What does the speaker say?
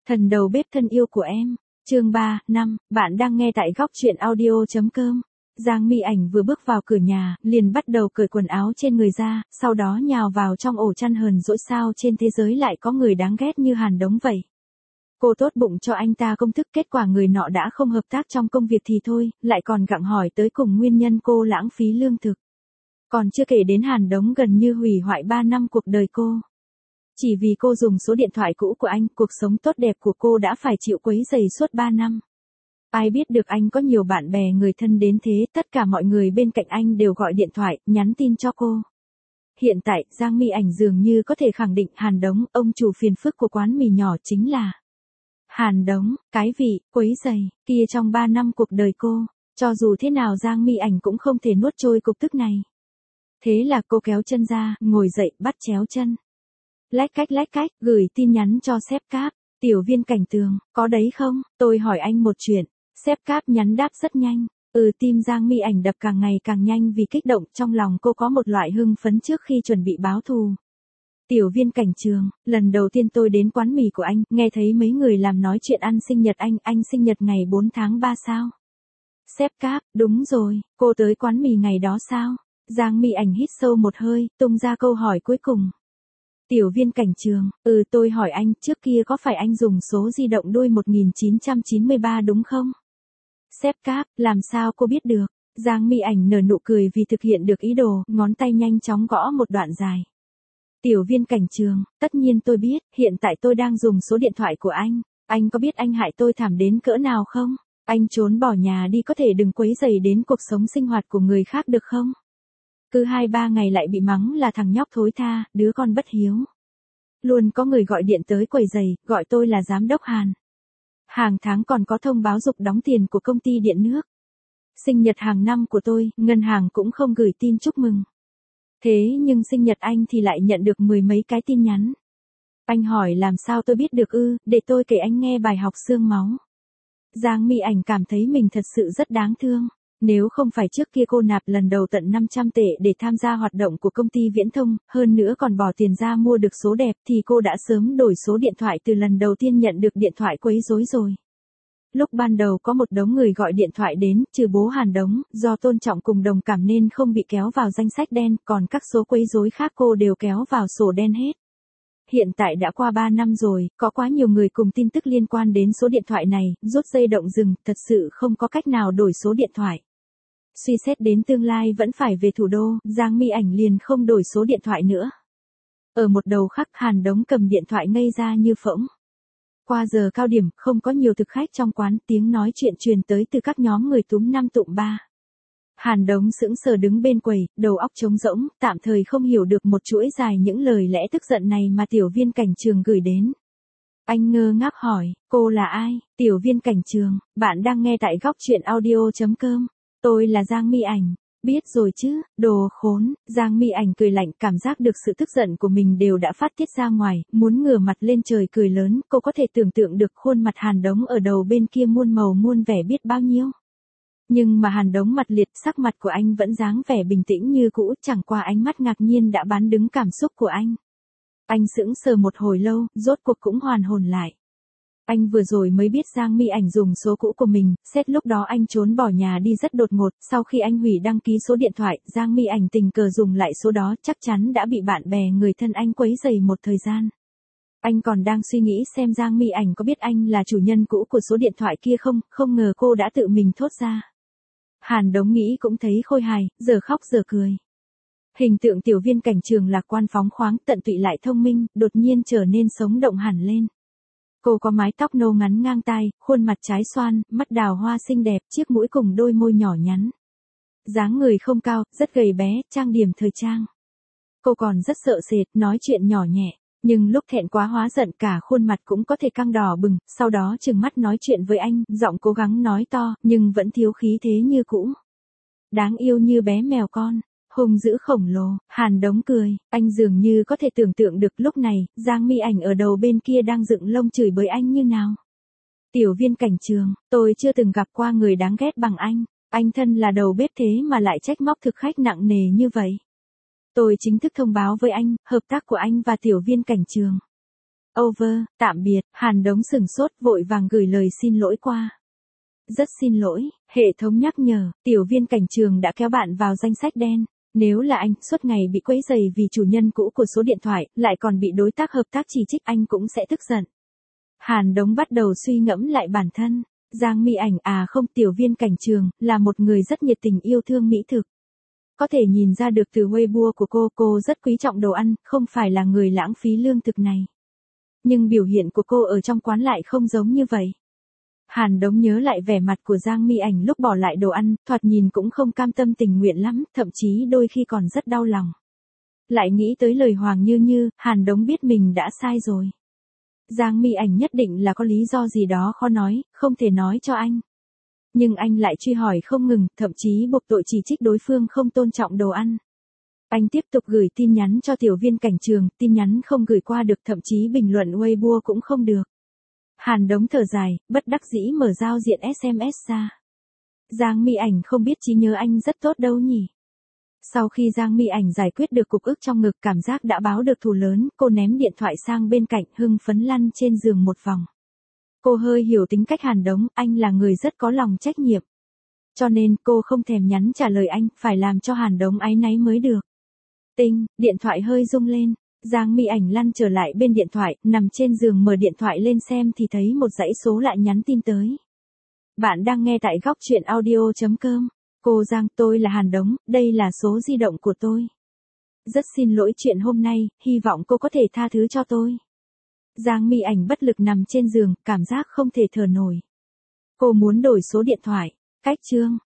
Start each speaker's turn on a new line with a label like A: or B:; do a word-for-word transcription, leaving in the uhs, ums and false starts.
A: Thần đầu bếp thân yêu của em, chương ba, năm, bạn đang nghe tại góc truyện audio.com. Giang Mi Ảnh vừa bước vào cửa nhà, liền bắt đầu cởi quần áo trên người ra, sau đó nhào vào trong ổ chăn hờn dỗi sao trên thế giới lại có người đáng ghét như Hàn Đống vậy. Cô tốt bụng cho anh ta công thức, kết quả người nọ đã không hợp tác trong công việc thì thôi, lại còn gặng hỏi tới cùng nguyên nhân cô lãng phí lương thực. Còn chưa kể đến Hàn Đống gần như hủy hoại ba năm cuộc đời cô. Chỉ vì cô dùng số điện thoại cũ của anh, cuộc sống tốt đẹp của cô đã phải chịu quấy rầy suốt ba năm. Ai biết được anh có nhiều bạn bè người thân đến thế, tất cả mọi người bên cạnh anh đều gọi điện thoại, nhắn tin cho cô. Hiện tại, Giang Mi Ảnh dường như có thể khẳng định Hàn Đống, ông chủ phiền phức của quán mì nhỏ chính là Hàn Đống, cái vị, quấy rầy, kia trong ba năm cuộc đời cô. Cho dù thế nào Giang Mi Ảnh cũng không thể nuốt trôi cục tức này. Thế là cô kéo chân ra, ngồi dậy, bắt chéo chân. Lách cách lách cách, gửi tin nhắn cho sếp Cáp. Tiểu Viên Cảnh Tường, có đấy không? Tôi hỏi anh một chuyện. Sếp Cáp nhắn đáp rất nhanh. Ừ, tim Giang Mi Ảnh đập càng ngày càng nhanh vì kích động, trong lòng cô có một loại hưng phấn trước khi chuẩn bị báo thù. Tiểu Viên Cảnh Trường, lần đầu tiên tôi đến quán mì của anh, nghe thấy mấy người làm nói chuyện ăn sinh nhật anh, anh sinh nhật ngày bốn tháng ba sao? Sếp Cáp, đúng rồi, cô tới quán mì ngày đó sao? Giang Mi Ảnh hít sâu một hơi, tung ra câu hỏi cuối cùng. Tiểu Viên Cảnh Trường, ừ tôi hỏi anh, trước kia có phải anh dùng số di động đuôi một nghìn chín trăm chín mươi ba đúng không? Sếp Cáp, làm sao cô biết được? Giang Mi Ảnh nở nụ cười vì thực hiện được ý đồ, ngón tay nhanh chóng gõ một đoạn dài. Tiểu Viên Cảnh Trường, tất nhiên tôi biết, hiện tại tôi đang dùng số điện thoại của anh. Anh có biết anh hại tôi thảm đến cỡ nào không? Anh trốn bỏ nhà đi, có thể đừng quấy rầy đến cuộc sống sinh hoạt của người khác được không? Cứ hai ba ngày lại bị mắng là thằng nhóc thối tha, đứa con bất hiếu. Luôn có người gọi điện tới quầy giày, gọi tôi là giám đốc Hàn. Hàng tháng còn có thông báo dục đóng tiền của công ty điện nước. Sinh nhật hàng năm của tôi, ngân hàng cũng không gửi tin chúc mừng. Thế nhưng sinh nhật anh thì lại nhận được mười mấy cái tin nhắn. Anh hỏi làm sao tôi biết được ư, để tôi kể anh nghe bài học xương máu. Giang Mi Ảnh cảm thấy mình thật sự rất đáng thương. Nếu không phải trước kia cô nạp lần đầu tận năm trăm tệ để tham gia hoạt động của công ty viễn thông, hơn nữa còn bỏ tiền ra mua được số đẹp thì cô đã sớm đổi số điện thoại từ lần đầu tiên nhận được điện thoại quấy rối rồi. Lúc ban đầu có một đống người gọi điện thoại đến, trừ bố Hàn Đống, do tôn trọng cùng đồng cảm nên không bị kéo vào danh sách đen, còn các số quấy rối khác cô đều kéo vào sổ đen hết. Hiện tại đã qua ba năm rồi, có quá nhiều người cùng tin tức liên quan đến số điện thoại này, rút dây động rừng, thật sự không có cách nào đổi số điện thoại. Suy xét đến tương lai vẫn phải về thủ đô, Giang Mi Ảnh liền không đổi số điện thoại nữa. Ở một đầu khác, Hàn Đống cầm điện thoại ngây ra như phỗng. Qua giờ cao điểm, không có nhiều thực khách trong quán, tiếng nói chuyện truyền tới từ các nhóm người túm năm tụm ba. Hàn Đống sững sờ đứng bên quầy, đầu óc trống rỗng, tạm thời không hiểu được một chuỗi dài những lời lẽ tức giận này mà Tiểu Viên Cảnh Trường gửi đến. Anh ngơ ngác hỏi, cô là ai? Tiểu Viên Cảnh Trường, bạn đang nghe tại góc truyện audio.com. Tôi là Giang Mi Ảnh. Biết rồi chứ, đồ khốn. Giang Mi Ảnh cười lạnh, cảm giác được sự tức giận của mình đều đã phát tiết ra ngoài, muốn ngửa mặt lên trời cười lớn, cô có thể tưởng tượng được khuôn mặt Hàn Đống ở đầu bên kia muôn màu muôn vẻ biết bao nhiêu. Nhưng mà Hàn Đống mặt liệt, sắc mặt của anh vẫn dáng vẻ bình tĩnh như cũ, chẳng qua ánh mắt ngạc nhiên đã bán đứng cảm xúc của anh. Anh sững sờ một hồi lâu, rốt cuộc cũng hoàn hồn lại. Anh vừa rồi mới biết Giang Mi Ảnh dùng số cũ của mình, xét lúc đó anh trốn bỏ nhà đi rất đột ngột, sau khi anh hủy đăng ký số điện thoại, Giang Mi Ảnh tình cờ dùng lại số đó, chắc chắn đã bị bạn bè người thân anh quấy rầy một thời gian. Anh còn đang suy nghĩ xem Giang Mi Ảnh có biết anh là chủ nhân cũ của số điện thoại kia không, không ngờ cô đã tự mình thốt ra. Hàn Đống nghĩ cũng thấy khôi hài, giờ khóc giờ cười. Hình tượng Tiểu Viên Cảnh Trường lạc quan phóng khoáng, tận tụy lại thông minh, đột nhiên trở nên sống động hẳn lên. Cô có mái tóc nâu ngắn ngang tai, khuôn mặt trái xoan, mắt đào hoa xinh đẹp, chiếc mũi cùng đôi môi nhỏ nhắn. Dáng người không cao, rất gầy bé, trang điểm thời trang. Cô còn rất sợ sệt, nói chuyện nhỏ nhẹ, nhưng lúc thẹn quá hóa giận cả khuôn mặt cũng có thể căng đỏ bừng, sau đó trừng mắt nói chuyện với anh, giọng cố gắng nói to, nhưng vẫn thiếu khí thế như cũ. Đáng yêu như bé mèo con. Hung dữ khổng lồ. Hàn Đống cười, anh dường như có thể tưởng tượng được lúc này, Giang Mi Ảnh ở đầu bên kia đang dựng lông chửi bới anh như nào. Tiểu Viên Cảnh Trường, tôi chưa từng gặp qua người đáng ghét bằng anh, anh thân là đầu bếp thế mà lại trách móc thực khách nặng nề như vậy. Tôi chính thức thông báo với anh, hợp tác của anh và Tiểu Viên Cảnh Trường. Over, tạm biệt, Hàn Đống sửng sốt vội vàng gửi lời xin lỗi qua. Rất xin lỗi, hệ thống nhắc nhở, tiểu viên cảnh trường đã kéo bạn vào danh sách đen. Nếu là anh, suốt ngày bị quấy rầy vì chủ nhân cũ của số điện thoại, lại còn bị đối tác hợp tác chỉ trích, anh cũng sẽ tức giận. Hàn Đống bắt đầu suy ngẫm lại bản thân. Giang Mi Ảnh à không, tiểu viên cảnh trường, là một người rất nhiệt tình yêu thương mỹ thực. Có thể nhìn ra được từ Weibo của cô, cô rất quý trọng đồ ăn, không phải là người lãng phí lương thực này. Nhưng biểu hiện của cô ở trong quán lại không giống như vậy. Hàn Đống nhớ lại vẻ mặt của Giang Mi Ảnh lúc bỏ lại đồ ăn, thoạt nhìn cũng không cam tâm tình nguyện lắm, thậm chí đôi khi còn rất đau lòng. Lại nghĩ tới lời Hoàng Như Như, Hàn Đống biết mình đã sai rồi. Giang Mi Ảnh nhất định là có lý do gì đó khó nói, không thể nói cho anh. Nhưng anh lại truy hỏi không ngừng, thậm chí buộc tội chỉ trích đối phương không tôn trọng đồ ăn. Anh tiếp tục gửi tin nhắn cho tiểu viên cảnh trường, tin nhắn không gửi qua được, thậm chí bình luận Weibo cũng không được. Hàn Đống thở dài, bất đắc dĩ mở giao diện ét em ét ra. Giang Mi Ảnh không biết trí nhớ anh rất tốt đâu nhỉ. Sau khi Giang Mi Ảnh giải quyết được cục ức trong ngực, cảm giác đã báo được thù lớn, cô ném điện thoại sang bên cạnh, hưng phấn lăn trên giường một vòng. Cô hơi hiểu tính cách Hàn Đống, anh là người rất có lòng trách nhiệm. Cho nên cô không thèm nhắn trả lời anh, phải làm cho Hàn Đống áy náy mới được. Tinh, điện thoại hơi rung lên. Giang Mi Ảnh lăn trở lại bên điện thoại, nằm trên giường mở điện thoại lên xem thì thấy một dãy số lạ nhắn tin tới. Bạn đang nghe tại góc truyện audio chấm com. Cô Giang, tôi là Hàn Đống, đây là số di động của tôi. Rất xin lỗi chuyện hôm nay, hy vọng cô có thể tha thứ cho tôi. Giang Mi Ảnh bất lực nằm trên giường, cảm giác không thể thở nổi. Cô muốn đổi số điện thoại. Cách chương.